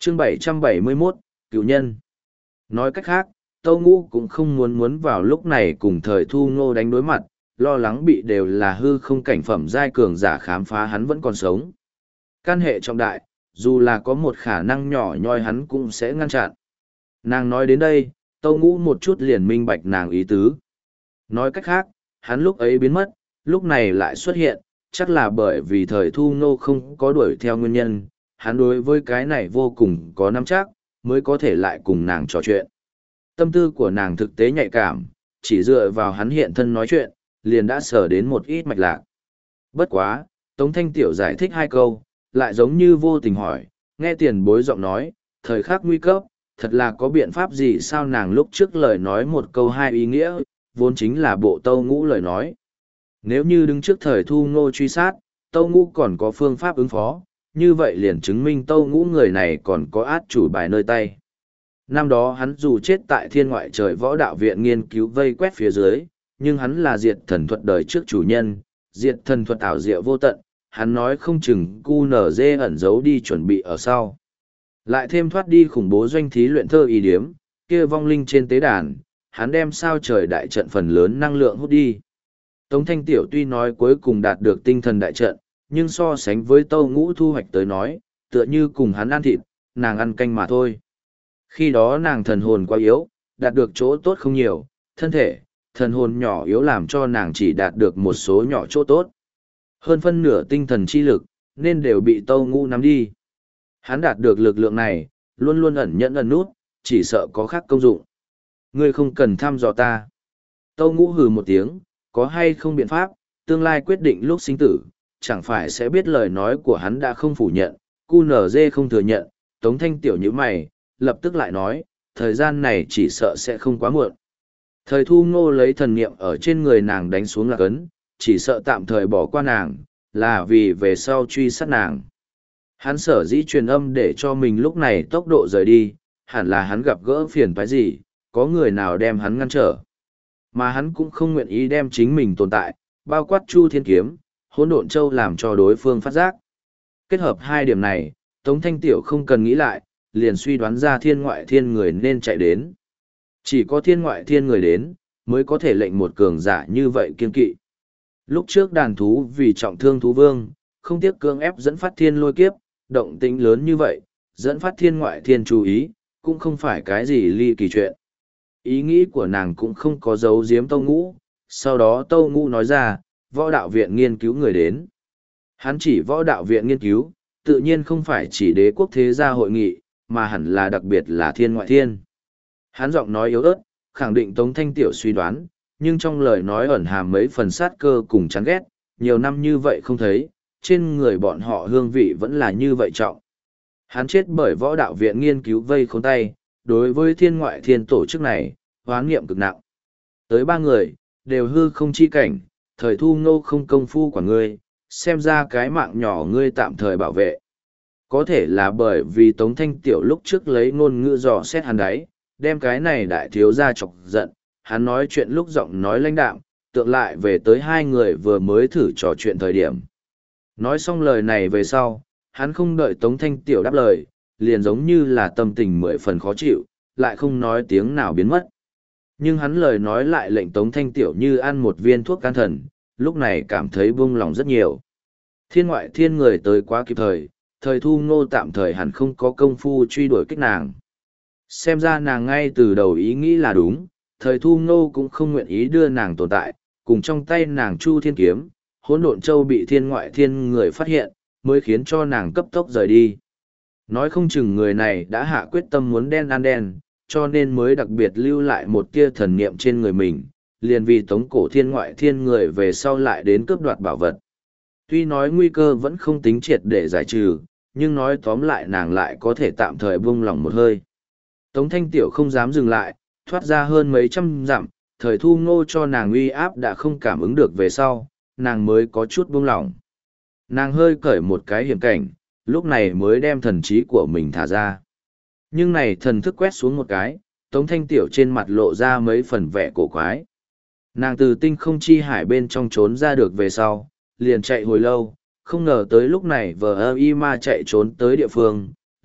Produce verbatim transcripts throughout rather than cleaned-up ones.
chương bảy trăm bảy mươi mốt, cựu nhân. Nói cách khác, Tâu Ngũ cũng không muốn muốn vào lúc này cùng thời Thu Ngô đánh đối mặt, lo lắng bị đều là hư không cảnh phẩm giai cường giả khám phá hắn vẫn còn sống. Can hệ trọng đại, dù là có một khả năng nhỏ nhoi hắn cũng sẽ ngăn chặn. Nàng nói đến đây, Tâu Ngũ một chút liền minh bạch nàng ý tứ. Nói cách khác, hắn lúc ấy biến mất, lúc này lại xuất hiện, chắc là bởi vì thời Thu Ngô không có đuổi theo nguyên nhân, hắn đối với cái này vô cùng có nắm chắc, mới có thể lại cùng nàng trò chuyện. Tâm tư của nàng thực tế nhạy cảm, chỉ dựa vào hắn hiện thân nói chuyện, liền đã sở đến một ít mạch lạc. Bất quá, Tống Thanh Tiểu giải thích hai câu, lại giống như vô tình hỏi, nghe tiền bối giọng nói, thời khắc nguy cấp, thật là có biện pháp gì sao nàng lúc trước lời nói một câu hai ý nghĩa, vốn chính là bộ Tâu Ngũ lời nói. Nếu như đứng trước thời Thu Ngô truy sát, Tâu Ngũ còn có phương pháp ứng phó, như vậy liền chứng minh Tâu Ngũ người này còn có át chủ bài nơi tay. Năm đó hắn dù chết tại thiên ngoại trời võ đạo viện nghiên cứu vây quét phía dưới, nhưng hắn là diệt thần thuật đời trước chủ nhân, diệt thần thuật ảo diệu vô tận, hắn nói không chừng cu nở dê ẩn giấu đi chuẩn bị ở sau. Lại thêm thoát đi khủng bố doanh thí luyện thơ ý điếm, kia vong linh trên tế đàn, hắn đem sao trời đại trận phần lớn năng lượng hút đi. Tống Thanh Tiểu tuy nói cuối cùng đạt được tinh thần đại trận, nhưng so sánh với Tâu Ngũ thu hoạch tới nói, tựa như cùng hắn ăn thịt, nàng ăn canh mà thôi. Khi đó nàng thần hồn quá yếu, đạt được chỗ tốt không nhiều, thân thể, thần hồn nhỏ yếu làm cho nàng chỉ đạt được một số nhỏ chỗ tốt. Hơn phân nửa tinh thần chi lực, nên đều bị Tâu Ngũ nắm đi. Hắn đạt được lực lượng này, luôn luôn ẩn nhẫn ẩn nút, chỉ sợ có khác công dụng. Ngươi không cần thăm dò ta. Tâu Ngũ hừ một tiếng, có hay không biện pháp, tương lai quyết định lúc sinh tử, chẳng phải sẽ biết lời nói của hắn đã không phủ nhận, cu nở dê không thừa nhận, Tống Thanh Tiểu như mày, lập tức lại nói, thời gian này chỉ sợ sẽ không quá muộn. Thời Thu Ngô lấy thần niệm ở trên người nàng đánh xuống lạc ấn, chỉ sợ tạm thời bỏ qua nàng, là vì về sau truy sát nàng. Hắn sở dĩ truyền âm để cho mình lúc này tốc độ rời đi, hẳn là hắn gặp gỡ phiền toái gì, có người nào đem hắn ngăn trở. Mà hắn cũng không nguyện ý đem chính mình tồn tại, bao quát Chu Thiên Kiếm, Hỗn Độn Châu làm cho đối phương phát giác. Kết hợp hai điểm này, Tống Thanh Tiểu không cần nghĩ lại, liền suy đoán ra thiên ngoại thiên người nên chạy đến. Chỉ có thiên ngoại thiên người đến, mới có thể lệnh một cường giả như vậy kiên kỵ. Lúc trước đàn thú vì trọng thương thú vương, không tiếc cưỡng ép dẫn phát thiên lôi kiếp, động tĩnh lớn như vậy, dẫn phát thiên ngoại thiên chú ý, cũng không phải cái gì ly kỳ chuyện. Ý nghĩ của nàng cũng không có giấu giếm Tâu Ngũ, sau đó Tâu Ngũ nói ra, võ đạo viện nghiên cứu người đến. Hắn chỉ võ đạo viện nghiên cứu, tự nhiên không phải chỉ đế quốc thế gia hội nghị, mà hẳn là đặc biệt là thiên ngoại thiên. Hắn giọng nói yếu ớt, khẳng định Tống Thanh Tiểu suy đoán, nhưng trong lời nói ẩn hàm mấy phần sát cơ cùng chán ghét, nhiều năm như vậy không thấy, trên người bọn họ hương vị vẫn là như vậy trọng. Hắn chết bởi võ đạo viện nghiên cứu vây khốn tay, đối với thiên ngoại thiên tổ chức này, hoán nghiệm cực nặng. Tới ba người, đều hư không chi cảnh, thời Thu Ngô không công phu của ngươi, xem ra cái mạng nhỏ ngươi tạm thời bảo vệ. Có thể là bởi vì Tống Thanh Tiểu lúc trước lấy ngôn ngữ dò xét hắn đáy, đem cái này đại thiếu ra chọc giận, hắn nói chuyện lúc giọng nói lãnh đạm, tượng lại về tới hai người vừa mới thử trò chuyện thời điểm. Nói xong lời này về sau, hắn không đợi Tống Thanh Tiểu đáp lời, liền giống như là tâm tình mười phần khó chịu, lại không nói tiếng nào biến mất. Nhưng hắn lời nói lại lệnh Tống Thanh Tiểu như ăn một viên thuốc can thần, lúc này cảm thấy buông lòng rất nhiều. Thiên ngoại thiên người tới quá kịp thời, thời Thu Ngô tạm thời hẳn không có công phu truy đuổi kích nàng. Xem ra nàng ngay từ đầu ý nghĩ là đúng, thời Thu Ngô cũng không nguyện ý đưa nàng tồn tại, cùng trong tay nàng Chu Thiên Kiếm, Hỗn Độn Châu bị thiên ngoại thiên người phát hiện, mới khiến cho nàng cấp tốc rời đi. Nói không chừng người này đã hạ quyết tâm muốn đen ăn đen, cho nên mới đặc biệt lưu lại một tia thần niệm trên người mình, liền vì tống cổ thiên ngoại thiên người về sau lại đến cướp đoạt bảo vật. Tuy nói nguy cơ vẫn không tính triệt để giải trừ, nhưng nói tóm lại nàng lại có thể tạm thời buông lỏng một hơi. Tống Thanh Tiểu không dám dừng lại, thoát ra hơn mấy trăm dặm, thời Thu Ngô cho nàng uy áp đã không cảm ứng được về sau, nàng mới có chút buông lỏng. Nàng hơi cởi một cái hiểm cảnh, lúc này mới đem thần trí của mình thả ra. Nhưng này thần thức quét xuống một cái, Tống Thanh Tiểu trên mặt lộ ra mấy phần vẻ cổ quái. Nàng từ tinh không chi hải bên trong trốn ra được về sau, liền chạy hồi lâu, không ngờ tới lúc này vờ ơ y ma chạy trốn tới địa phương,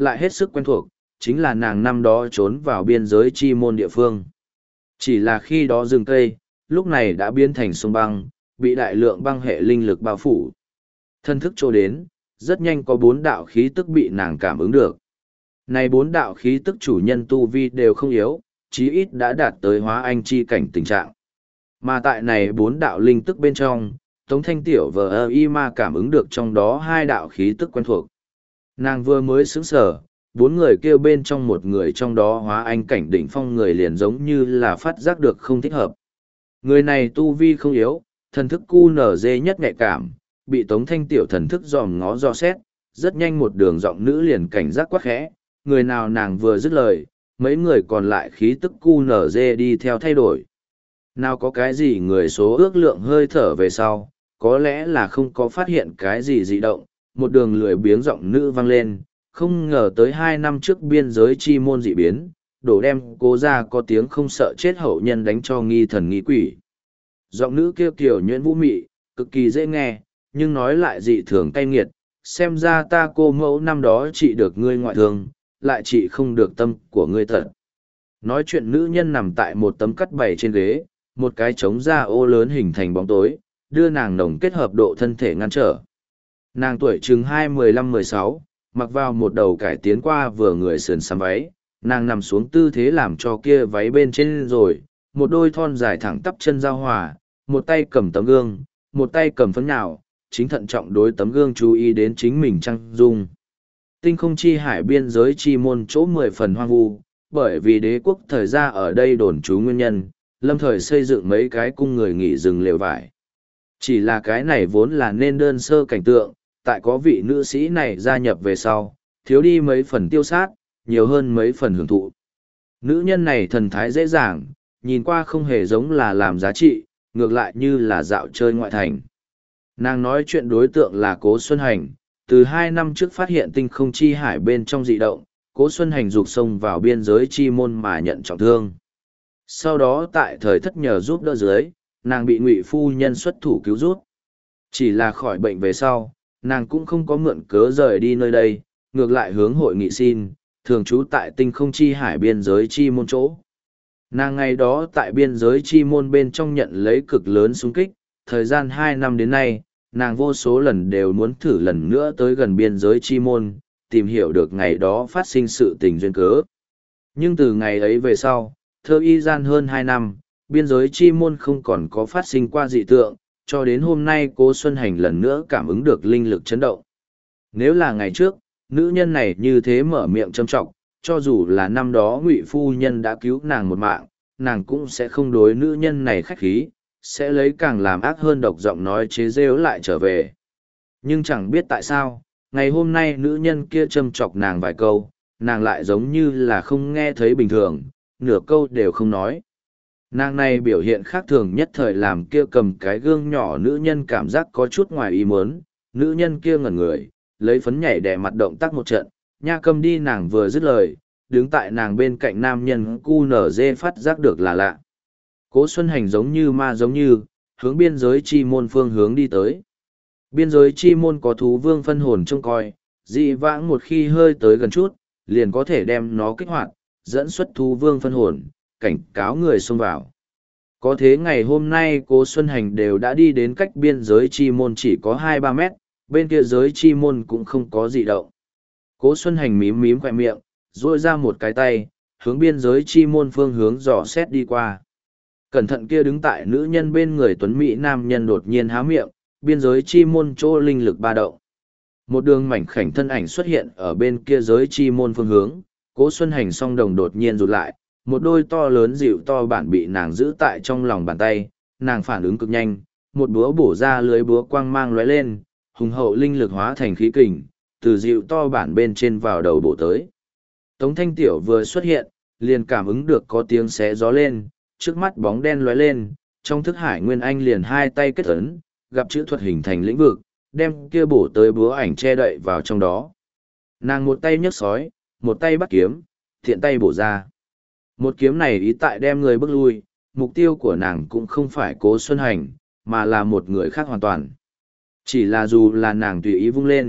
lại hết sức quen thuộc, chính là nàng năm đó trốn vào biên giới chi môn địa phương. Chỉ là khi đó rừng cây, lúc này đã biến thành sông băng, bị đại lượng băng hệ linh lực bao phủ. Thân thức trô đến, rất nhanh có bốn đạo khí tức bị nàng cảm ứng được. Này bốn đạo khí tức chủ nhân tu vi đều không yếu, chí ít đã đạt tới hóa anh chi cảnh tình trạng. Mà tại này bốn đạo linh tức bên trong, Tống Thanh Tiểu vờ ơ y ma cảm ứng được trong đó hai đạo khí tức quen thuộc. Nàng vừa mới sững sở, bốn người kêu bên trong một người trong đó hóa anh cảnh đỉnh phong người liền giống như là phát giác được không thích hợp. Người này tu vi không yếu, thần thức cu nở dê nhất nhạy cảm, bị Tống Thanh Tiểu thần thức dòm ngó do xét, rất nhanh một đường giọng nữ liền cảnh giác quát khẽ, người nào nàng vừa dứt lời, mấy người còn lại khí tức cu nở dê đi theo thay đổi. Nào có cái gì người số ước lượng hơi thở về sau, có lẽ là không có phát hiện cái gì dị động, một đường lười biếng giọng nữ vang lên, không ngờ tới hai năm trước biên giới chi môn dị biến, đổ đem cố ra có tiếng không sợ chết hậu nhân đánh cho nghi thần nghi quỷ. Giọng nữ kêu kiểu nhuyễn vũ mị, cực kỳ dễ nghe, nhưng nói lại dị thường cay nghiệt, xem ra ta cô mẫu năm đó trị được ngươi ngoại thương, lại trị không được tâm của ngươi thật. Nói chuyện nữ nhân nằm tại một tấm cắt bày trên ghế, một cái trống da ô lớn hình thành bóng tối, đưa nàng nồng kết hợp độ thân thể ngăn trở. Nàng tuổi chừng hai mười lăm mười sáu, mặc vào một đầu cải tiến qua vừa người sườn xăm váy, nàng nằm xuống tư thế làm cho kia váy bên trên rồi, một đôi thon dài thẳng tắp chân giao hòa, một tay cầm tấm gương, một tay cầm phấn nhào, chính thận trọng đối tấm gương chú ý đến chính mình trang dung. Tinh không chi hải biên giới chi môn chỗ mười phần hoang vu, bởi vì đế quốc thời gia ở đây đồn trú nguyên nhân, lâm thời xây dựng mấy cái cung người nghỉ rừng lều vải. Chỉ là cái này vốn là nên đơn sơ cảnh tượng, tại có vị nữ sĩ này gia nhập về sau, thiếu đi mấy phần tiêu sát, nhiều hơn mấy phần hưởng thụ. Nữ nhân này thần thái dễ dàng, nhìn qua không hề giống là làm giá trị, ngược lại như là dạo chơi ngoại thành. Nàng nói chuyện đối tượng là Cố Xuân Hành, từ hai năm trước phát hiện tinh không chi hải bên trong dị động, Cố Xuân Hành dục xông vào biên giới chi môn mà nhận trọng thương. Sau đó tại thời thất nhờ giúp đỡ dưới, nàng bị Ngụy phu nhân xuất thủ cứu giúp. Chỉ là khỏi bệnh về sau, nàng cũng không có mượn cớ rời đi nơi đây, ngược lại hướng hội nghị xin, thường trú tại tinh không chi hải biên giới chi môn chỗ. Nàng ngày đó tại biên giới chi môn bên trong nhận lấy cực lớn xung kích, thời gian hai năm đến nay, nàng vô số lần đều muốn thử lần nữa tới gần biên giới chi môn, tìm hiểu được ngày đó phát sinh sự tình duyên cớ. Nhưng từ ngày ấy về sau, thơ y gian hơn hai năm, biên giới chi môn không còn có phát sinh qua dị tượng, cho đến hôm nay Cố Xuân Hành lần nữa cảm ứng được linh lực chấn động. Nếu là ngày trước, nữ nhân này như thế mở miệng châm trọng, cho dù là năm đó Ngụy phu nhân đã cứu nàng một mạng, nàng cũng sẽ không đối nữ nhân này khách khí, sẽ lấy càng làm ác hơn độc giọng nói chế rêu lại trở về. Nhưng chẳng biết tại sao, ngày hôm nay nữ nhân kia châm chọc nàng vài câu, nàng lại giống như là không nghe thấy bình thường, nửa câu đều không nói. Nàng này biểu hiện khác thường nhất thời làm kia cầm cái gương nhỏ nữ nhân cảm giác có chút ngoài ý muốn, nữ nhân kia ngẩn người, lấy phấn nhảy đè mặt động tác một trận, nha cầm đi nàng vừa dứt lời, đứng tại nàng bên cạnh nam nhân cu nở dê phát giác được là lạ. Cố Xuân Hành giống như ma giống như, hướng biên giới chi môn phương hướng đi tới. Biên giới chi môn có thú vương phân hồn trông coi, dị vãng một khi hơi tới gần chút, liền có thể đem nó kích hoạt, dẫn xuất thú vương phân hồn, cảnh cáo người xông vào. Có thế ngày hôm nay Cố Xuân Hành đều đã đi đến cách biên giới chi môn chỉ có hai ba mét, bên kia giới chi môn cũng không có gì động. Cố Xuân Hành mím mím khỏe miệng, duỗi ra một cái tay, hướng biên giới chi môn phương hướng dò xét đi qua. Cẩn thận kia đứng tại nữ nhân bên người tuấn mỹ nam nhân đột nhiên há miệng, biên giới chi môn chỗ linh lực ba động. Một đường mảnh khảnh thân ảnh xuất hiện ở bên kia giới chi môn phương hướng, Cố Xuân Hành song đồng đột nhiên rụt lại, một đôi to lớn dịu to bản bị nàng giữ tại trong lòng bàn tay, nàng phản ứng cực nhanh, một búa bổ ra lưới búa quang mang lóe lên, hùng hậu linh lực hóa thành khí kình, từ dịu to bản bên trên vào đầu bổ tới. Tống Thanh Tiểu vừa xuất hiện, liền cảm ứng được có tiếng xé gió lên, trước mắt bóng đen lóe lên, trong thức hải Nguyên Anh liền hai tay kết ấn, gặp chữ thuật hình thành lĩnh vực, đem kia bổ tới búa ảnh che đậy vào trong đó. Nàng một tay nhấc sói, một tay bắt kiếm, thiện tay bổ ra. Một kiếm này ý tại đem người bước lui, mục tiêu của nàng cũng không phải Cố Xuân Hành, mà là một người khác hoàn toàn. Chỉ là dù là nàng tùy ý vung lên,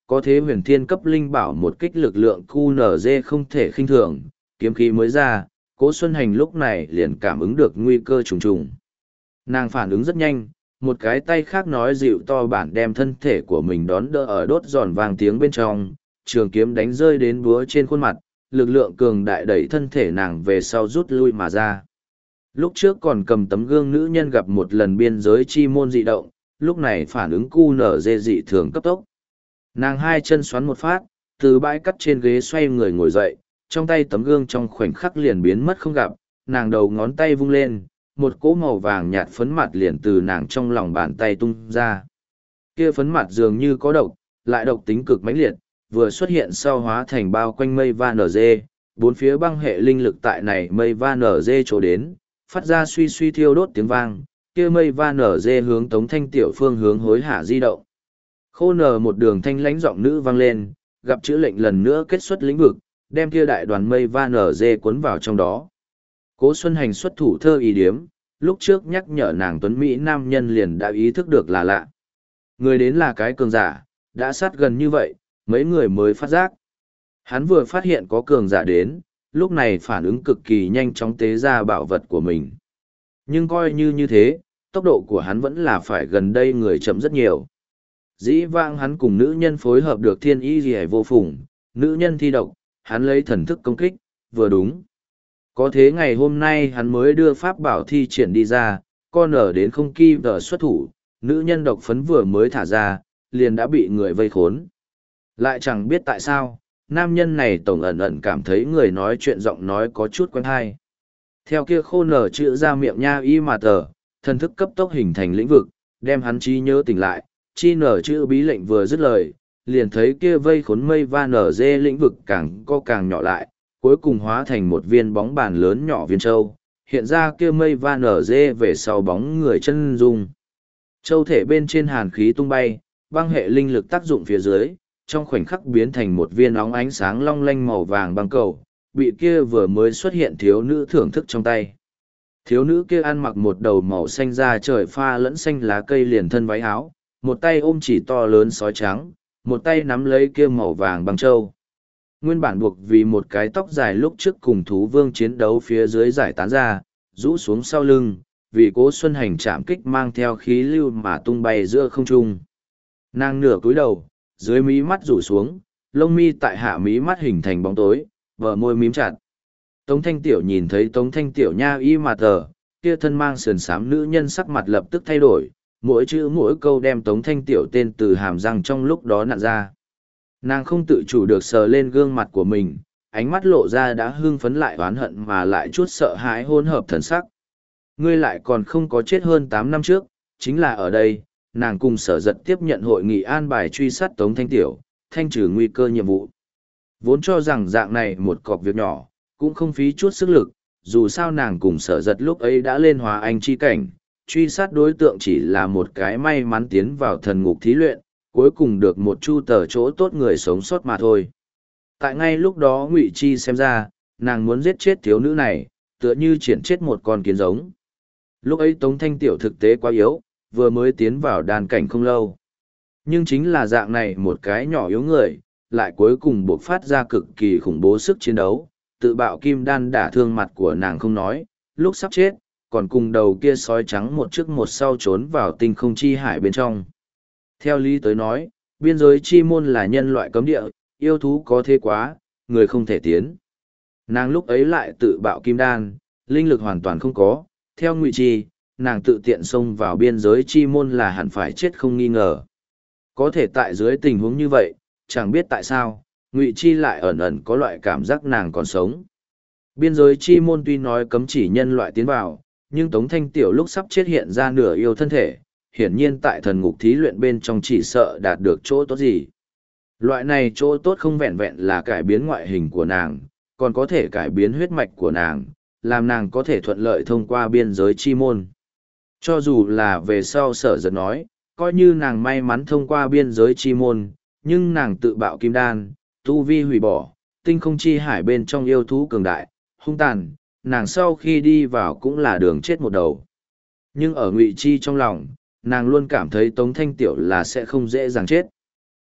có thế huyền thiên cấp linh bảo một kích lực lượng cu nở dê không thể khinh thường, kiếm khí mới ra, Cố Xuân Hành lúc này liền cảm ứng được nguy cơ trùng trùng. Nàng phản ứng rất nhanh, một cái tay khác nói dịu to bản đem thân thể của mình đón đỡ ở đốt giòn vàng tiếng bên trong, trường kiếm đánh rơi đến búa trên khuôn mặt, lực lượng cường đại đẩy thân thể nàng về sau rút lui mà ra. Lúc trước còn cầm tấm gương nữ nhân gặp một lần biên giới chi môn dị động, lúc này phản ứng cu nở dê dị thường cấp tốc. Nàng hai chân xoắn một phát, từ bãi cắt trên ghế xoay người ngồi dậy, trong tay tấm gương trong khoảnh khắc liền biến mất không gặp, nàng đầu ngón tay vung lên, một cỗ màu vàng nhạt phấn mặt liền từ nàng trong lòng bàn tay tung ra. Kia phấn mặt dường như có độc, lại độc tính cực mãnh liệt, vừa xuất hiện sau hóa thành bao quanh mây va nở dê, bốn phía băng hệ linh lực tại này mây va nở dê chỗ đến, phát ra suy suy thiêu đốt tiếng vang, kia mây va nở dê hướng Tống Thanh Tiểu phương hướng hối hạ di động. Khô nở một đường thanh lãnh giọng nữ vang lên, gặp chữ lệnh lần nữa kết xuất lĩnh vực, đem kia đại đoàn mây va nở dê cuốn vào trong đó. Cố Xuân Hành xuất thủ thơ ý điếm, lúc trước nhắc nhở nàng tuấn Mỹ nam nhân liền đã ý thức được là lạ. Người đến là cái cường giả, đã sát gần như vậy, mấy người mới phát giác. Hắn vừa phát hiện có cường giả đến, lúc này phản ứng cực kỳ nhanh chóng tế ra bảo vật của mình. Nhưng coi như như thế, tốc độ của hắn vẫn là phải gần đây người chậm rất nhiều. Dĩ vãng hắn cùng nữ nhân phối hợp được thiên y gì vô phùng, nữ nhân thi độc, hắn lấy thần thức công kích, vừa đúng. Có thế ngày hôm nay hắn mới đưa pháp bảo thi triển đi ra, con ở đến không kỳ vợ xuất thủ, nữ nhân độc phấn vừa mới thả ra, liền đã bị người vây khốn. Lại chẳng biết tại sao, nam nhân này tổng ẩn ẩn cảm thấy người nói chuyện giọng nói có chút quen hay. Theo kia khô nở chữ ra miệng nha y mà tờ, thần thức cấp tốc hình thành lĩnh vực, đem hắn trí nhớ tỉnh lại, chi nở chữ bí lệnh vừa dứt lời, liền thấy kia vây khốn mây va nở dê lĩnh vực càng co càng nhỏ lại, cuối cùng hóa thành một viên bóng bàn lớn nhỏ viên châu, hiện ra kia mây va nở dê về sau bóng người chân dung. Châu thể bên trên hàn khí tung bay, băng hệ linh lực tác dụng phía dưới, trong khoảnh khắc biến thành một viên óng ánh sáng long lanh màu vàng băng cầu, bị kia vừa mới xuất hiện thiếu nữ thưởng thức trong tay. Thiếu nữ kia ăn mặc một đầu màu xanh da trời pha lẫn xanh lá cây liền thân váy áo, một tay ôm chỉ to lớn sói trắng, một tay nắm lấy kia màu vàng băng châu. Nguyên bản buộc vì một cái tóc dài lúc trước cùng thú vương chiến đấu phía dưới giải tán ra, rũ xuống sau lưng, vì Cố Xuân Hành chạm kích mang theo khí lưu mà tung bay giữa không trung. Nàng nửa cúi đầu, dưới mí mắt rủ xuống, lông mi tại hạ mí mắt hình thành bóng tối, vờ môi mím chặt. Tống Thanh Tiểu nhìn thấy Tống Thanh Tiểu nha y mà tờ, kia thân mang sườn xám nữ nhân sắc mặt lập tức thay đổi, mỗi chữ mỗi câu đem Tống Thanh Tiểu tên từ hàm răng trong lúc đó nặn ra. Nàng không tự chủ được sờ lên gương mặt của mình, ánh mắt lộ ra đã hưng phấn lại oán hận mà lại chút sợ hãi hỗn hợp thần sắc. Ngươi lại còn không có chết hơn tám năm trước, chính là ở đây, nàng cùng sở giật tiếp nhận hội nghị an bài truy sát Tống Thanh Tiểu, thanh trừ nguy cơ nhiệm vụ. Vốn cho rằng dạng này một cọc việc nhỏ, cũng không phí chút sức lực, dù sao nàng cùng sở giật lúc ấy đã lên hóa anh chi cảnh, truy sát đối tượng chỉ là một cái may mắn tiến vào thần ngục thí luyện, cuối cùng được một chu tờ chỗ tốt người sống sót mà thôi. Tại ngay lúc đó Ngụy Chi xem ra, nàng muốn giết chết thiếu nữ này, tựa như triển chết một con kiến giống. Lúc ấy Tống Thanh Tiểu thực tế quá yếu, vừa mới tiến vào đàn cảnh không lâu. Nhưng chính là dạng này một cái nhỏ yếu người, lại cuối cùng buộc phát ra cực kỳ khủng bố sức chiến đấu, tự bạo kim đan đả thương mặt của nàng không nói, lúc sắp chết, còn cùng đầu kia sói trắng một trước một sau trốn vào tinh không chi hải bên trong. Theo lý tới nói, biên giới chi môn là nhân loại cấm địa, yêu thú có thế quá, người không thể tiến. Nàng lúc ấy lại tự bạo kim đan, linh lực hoàn toàn không có, theo Ngụy Chi, nàng tự tiện xông vào biên giới chi môn là hẳn phải chết không nghi ngờ. Có thể tại dưới tình huống như vậy, chẳng biết tại sao, Ngụy Chi lại ẩn ẩn có loại cảm giác nàng còn sống. Biên giới chi môn tuy nói cấm chỉ nhân loại tiến vào, nhưng Tống Thanh Tiểu lúc sắp chết hiện ra nửa yêu thân thể, hiển nhiên tại thần ngục thí luyện bên trong chỉ sợ đạt được chỗ tốt gì. Loại này chỗ tốt không vẹn vẹn là cải biến ngoại hình của nàng, còn có thể cải biến huyết mạch của nàng, làm nàng có thể thuận lợi thông qua biên giới chi môn. Cho dù là về sau sở giật nói, coi như nàng may mắn thông qua biên giới chi môn, nhưng nàng tự bạo kim đan, tu vi hủy bỏ, tinh không chi hải bên trong yêu thú cường đại, hung tàn, nàng sau khi đi vào cũng là đường chết một đầu. Nhưng ở Ngụy Chi trong lòng, nàng luôn cảm thấy Tống Thanh Tiểu là sẽ không dễ dàng chết.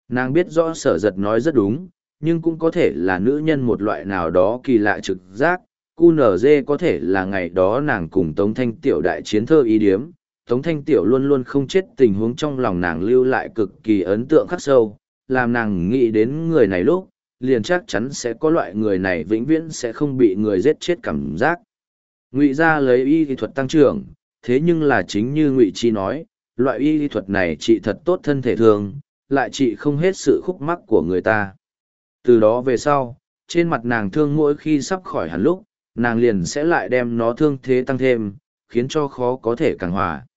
Nàng biết rõ sở giật nói rất đúng, nhưng cũng có thể là nữ nhân một loại nào đó kỳ lạ trực giác. cu en giê có thể là ngày đó nàng cùng Tống Thanh Tiểu đại chiến thơ ý điếm. Tống Thanh Tiểu luôn luôn không chết, tình huống trong lòng nàng lưu lại cực kỳ ấn tượng khắc sâu, làm nàng nghĩ đến người này lúc, liền chắc chắn sẽ có loại người này vĩnh viễn sẽ không bị người giết chết cảm giác. Ngụy gia lấy y lý thuật tăng trưởng, thế nhưng là chính như Ngụy Chi nói, loại y lý thuật này trị thật tốt thân thể thường, lại trị không hết sự khúc mắc của người ta. Từ đó về sau, trên mặt nàng thương mỗi khi sắp khỏi hẳn lúc, nàng liền sẽ lại đem nó thương thế tăng thêm, khiến cho khó có thể càng hòa.